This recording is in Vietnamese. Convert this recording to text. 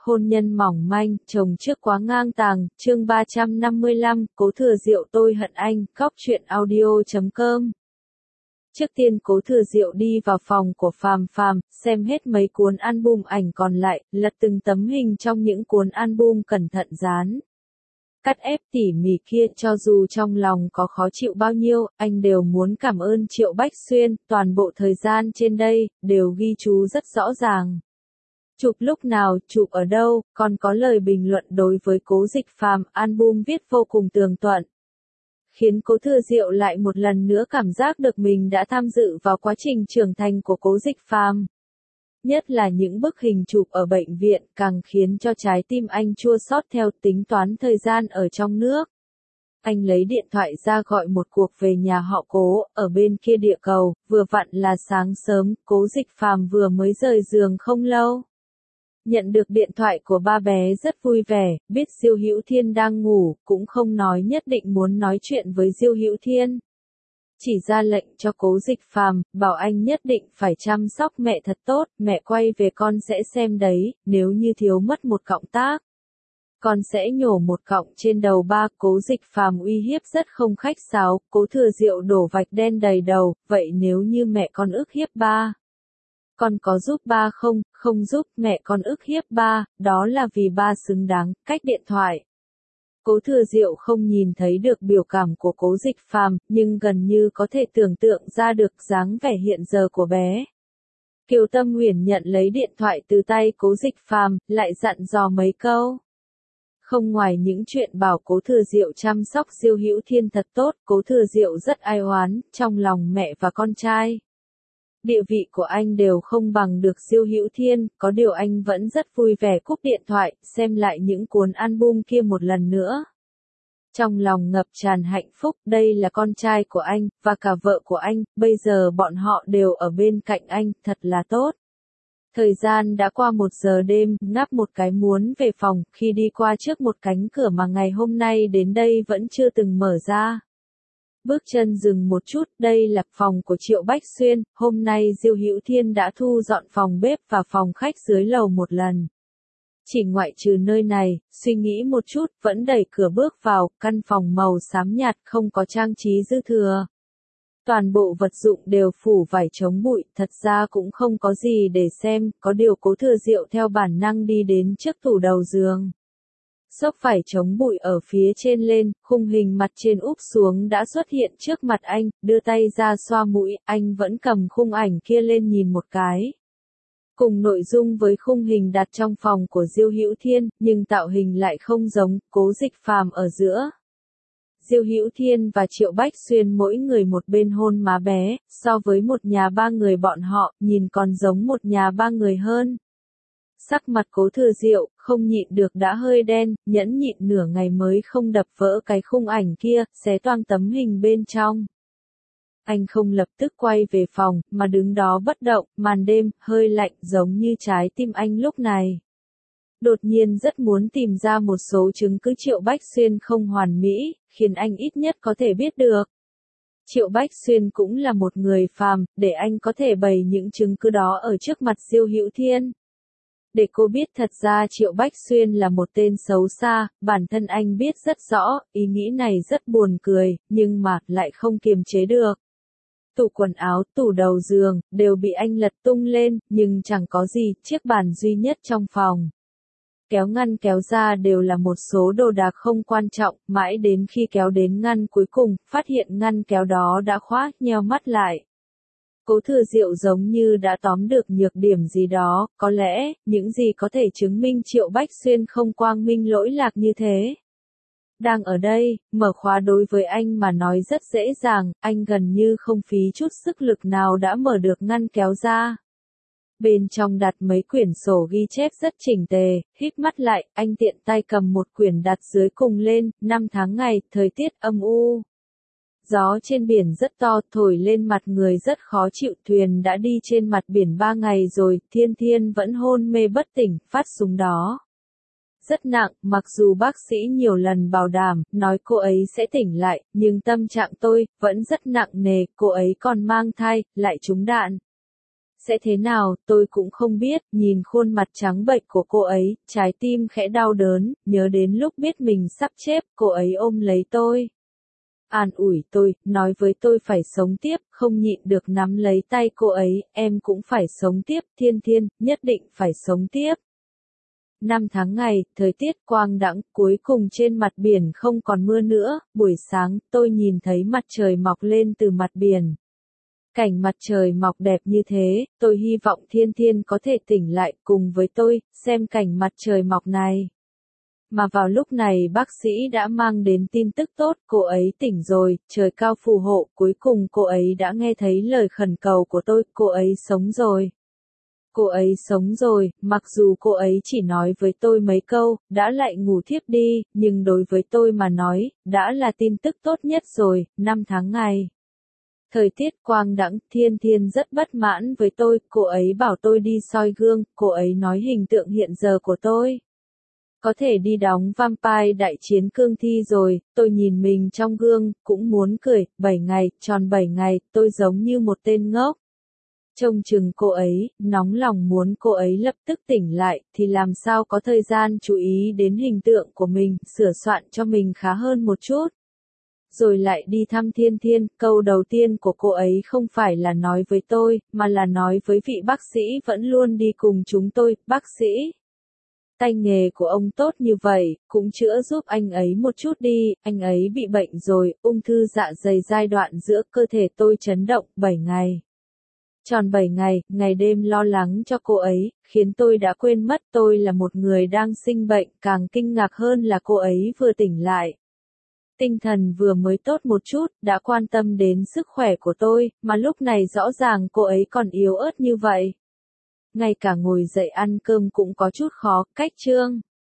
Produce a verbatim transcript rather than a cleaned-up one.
hôn nhân mỏng manh, chồng trước quá ngang tàng, chương ba trăm năm mươi lăm, Cố Thừa Diệu tôi hận anh, góc truyện audio chấm com. Trước tiên Cố Thừa Diệu đi vào phòng của Phàm Phàm, xem hết mấy cuốn album ảnh còn lại, lật từng tấm hình trong những cuốn album cẩn thận dán. Cắt ép tỉ mỉ kia, cho dù trong lòng có khó chịu bao nhiêu, anh đều muốn cảm ơn Triệu Bách Xuyên, toàn bộ thời gian trên đây, đều ghi chú rất rõ ràng. Chụp lúc nào, chụp ở đâu, còn có lời bình luận đối với Cố Dịch Phàm, album viết vô cùng tường tận. Khiến Cố Thừa Diệu lại một lần nữa cảm giác được mình đã tham dự vào quá trình trưởng thành của Cố Dịch Phàm. Nhất là những bức hình chụp ở bệnh viện càng khiến cho trái tim anh chua xót theo tính toán thời gian ở trong nước. Anh lấy điện thoại ra gọi một cuộc về nhà họ Cố, ở bên kia địa cầu, vừa vặn là sáng sớm, Cố Dịch Phàm vừa mới rời giường không lâu. Nhận được điện thoại của ba bé rất vui vẻ, biết Diêu Hữu Thiên đang ngủ, cũng không nói nhất định muốn nói chuyện với Diêu Hữu Thiên. Chỉ ra lệnh cho Cố Dịch Phàm, bảo anh nhất định phải chăm sóc mẹ thật tốt, mẹ quay về con sẽ xem đấy, nếu như thiếu mất một cọng tác, con sẽ nhổ một cọng trên đầu ba. Cố Dịch Phàm uy hiếp rất không khách sáo, Cố Thừa Diệu đổ vạch đen đầy đầu, vậy nếu như mẹ con ức hiếp ba, con có giúp ba không? Không giúp. Mẹ con ức hiếp ba, đó là vì ba xứng đáng. Cách điện thoại. Cố Thừa Diệu không nhìn thấy được biểu cảm của Cố Dịch Phàm, nhưng gần như có thể tưởng tượng ra được dáng vẻ hiện giờ của bé. Kiều Tâm Huyền nhận lấy điện thoại từ tay Cố Dịch Phàm, lại dặn dò mấy câu. Không ngoài những chuyện bảo Cố Thừa Diệu chăm sóc Diêu Hữu Thiên thật tốt, Cố Thừa Diệu rất ai oán, trong lòng mẹ và con trai. Địa vị của anh đều không bằng được Diêu Hữu Thiên, có điều anh vẫn rất vui vẻ cúp điện thoại, xem lại những cuốn album kia một lần nữa. Trong lòng ngập tràn hạnh phúc, đây là con trai của anh, và cả vợ của anh, bây giờ bọn họ đều ở bên cạnh anh, thật là tốt. Thời gian đã qua một giờ đêm, ngáp một cái muốn về phòng, khi đi qua trước một cánh cửa mà ngày hôm nay đến đây vẫn chưa từng mở ra. Bước chân dừng một chút, đây là phòng của Triệu Bách Xuyên, hôm nay Diêu Hữu Thiên đã thu dọn phòng bếp và phòng khách dưới lầu một lần. Chỉ ngoại trừ nơi này, suy nghĩ một chút, vẫn đẩy cửa bước vào, căn phòng màu xám nhạt không có trang trí dư thừa. Toàn bộ vật dụng đều phủ vải chống bụi, thật ra cũng không có gì để xem, có điều Cố Thừa Diệu theo bản năng đi đến trước tủ đầu giường. Xốc vải chống bụi ở phía trên lên, khung hình mặt trên úp xuống đã xuất hiện trước mặt anh, đưa tay ra xoa mũi, anh vẫn cầm khung ảnh kia lên nhìn một cái. Cùng nội dung với khung hình đặt trong phòng của Diêu Hữu Thiên, nhưng tạo hình lại không giống, Cố Dịch Phàm ở giữa. Diêu Hữu Thiên và Triệu Bách Xuyên mỗi người một bên hôn má bé, so với một nhà ba người bọn họ, nhìn còn giống một nhà ba người hơn. Sắc mặt Cố Thừa Diệu, không nhịn được đã hơi đen, nhẫn nhịn nửa ngày mới không đập vỡ cái khung ảnh kia, xé toang tấm hình bên trong. Anh không lập tức quay về phòng, mà đứng đó bất động, màn đêm, hơi lạnh giống như trái tim anh lúc này. Đột nhiên rất muốn tìm ra một số chứng cứ Triệu Bách Xuyên không hoàn mỹ, khiến anh ít nhất có thể biết được. Triệu Bách Xuyên cũng là một người phàm, để anh có thể bày những chứng cứ đó ở trước mặt Diêu Hữu Thiên. Để cô biết thật ra Triệu Bách Xuyên là một tên xấu xa, bản thân anh biết rất rõ, ý nghĩ này rất buồn cười, nhưng mà lại không kiềm chế được. Tủ quần áo, tủ đầu giường, đều bị anh lật tung lên, nhưng chẳng có gì, chiếc bàn duy nhất trong phòng. Kéo ngăn kéo ra đều là một số đồ đạc không quan trọng, mãi đến khi kéo đến ngăn cuối cùng, phát hiện ngăn kéo đó đã khóa, nheo mắt lại. Cố Thừa Diệu giống như đã tóm được nhược điểm gì đó, có lẽ, những gì có thể chứng minh Triệu Bách Xuyên không quang minh lỗi lạc như thế. Đang ở đây, mở khóa đối với anh mà nói rất dễ dàng, anh gần như không phí chút sức lực nào đã mở được ngăn kéo ra. Bên trong đặt mấy quyển sổ ghi chép rất chỉnh tề, híp mắt lại, anh tiện tay cầm một quyển đặt dưới cùng lên, năm tháng ngày, thời tiết âm u. Gió trên biển rất to, thổi lên mặt người rất khó chịu, thuyền đã đi trên mặt biển ba ngày rồi, Thiên Thiên vẫn hôn mê bất tỉnh, phát súng đó. Rất nặng, mặc dù bác sĩ nhiều lần bảo đảm, nói cô ấy sẽ tỉnh lại, nhưng tâm trạng tôi, vẫn rất nặng nề, cô ấy còn mang thai, lại trúng đạn. Sẽ thế nào, tôi cũng không biết, nhìn khuôn mặt trắng bệch của cô ấy, trái tim khẽ đau đớn, nhớ đến lúc biết mình sắp chết, cô ấy ôm lấy tôi. An ủi tôi, nói với tôi phải sống tiếp, không nhịn được nắm lấy tay cô ấy, em cũng phải sống tiếp, Thiên Thiên, nhất định phải sống tiếp. Năm tháng ngày, thời tiết quang đãng, cuối cùng trên mặt biển không còn mưa nữa, buổi sáng, tôi nhìn thấy mặt trời mọc lên từ mặt biển. Cảnh mặt trời mọc đẹp như thế, tôi hy vọng Thiên Thiên có thể tỉnh lại cùng với tôi, xem cảnh mặt trời mọc này. Mà vào lúc này bác sĩ đã mang đến tin tức tốt, cô ấy tỉnh rồi, trời cao phù hộ, cuối cùng cô ấy đã nghe thấy lời khẩn cầu của tôi, cô ấy sống rồi. Cô ấy sống rồi, mặc dù cô ấy chỉ nói với tôi mấy câu, đã lại ngủ thiếp đi, nhưng đối với tôi mà nói, đã là tin tức tốt nhất rồi, năm tháng ngày. Thời tiết quang đãng, Thiên Thiên rất bất mãn với tôi, cô ấy bảo tôi đi soi gương, cô ấy nói hình tượng hiện giờ của tôi. Có thể đi đóng Vampire Đại Chiến Cương Thi rồi, tôi nhìn mình trong gương, cũng muốn cười, bảy ngày, tròn bảy ngày, tôi giống như một tên ngốc. Trông chừng cô ấy, nóng lòng muốn cô ấy lập tức tỉnh lại, thì làm sao có thời gian chú ý đến hình tượng của mình, sửa soạn cho mình khá hơn một chút. Rồi lại đi thăm Thiên Thiên, câu đầu tiên của cô ấy không phải là nói với tôi, mà là nói với vị bác sĩ vẫn luôn đi cùng chúng tôi, bác sĩ. Tay nghề của ông tốt như vậy, cũng chữa giúp anh ấy một chút đi, anh ấy bị bệnh rồi, ung thư dạ dày giai đoạn giữa cơ thể tôi chấn động, bảy ngày. Tròn bảy ngày, ngày đêm lo lắng cho cô ấy, khiến tôi đã quên mất tôi là một người đang sinh bệnh, càng kinh ngạc hơn là cô ấy vừa tỉnh lại. Tinh thần vừa mới tốt một chút, đã quan tâm đến sức khỏe của tôi, mà lúc này rõ ràng cô ấy còn yếu ớt như vậy. Ngay cả ngồi dậy ăn cơm cũng có chút khó, cách chương.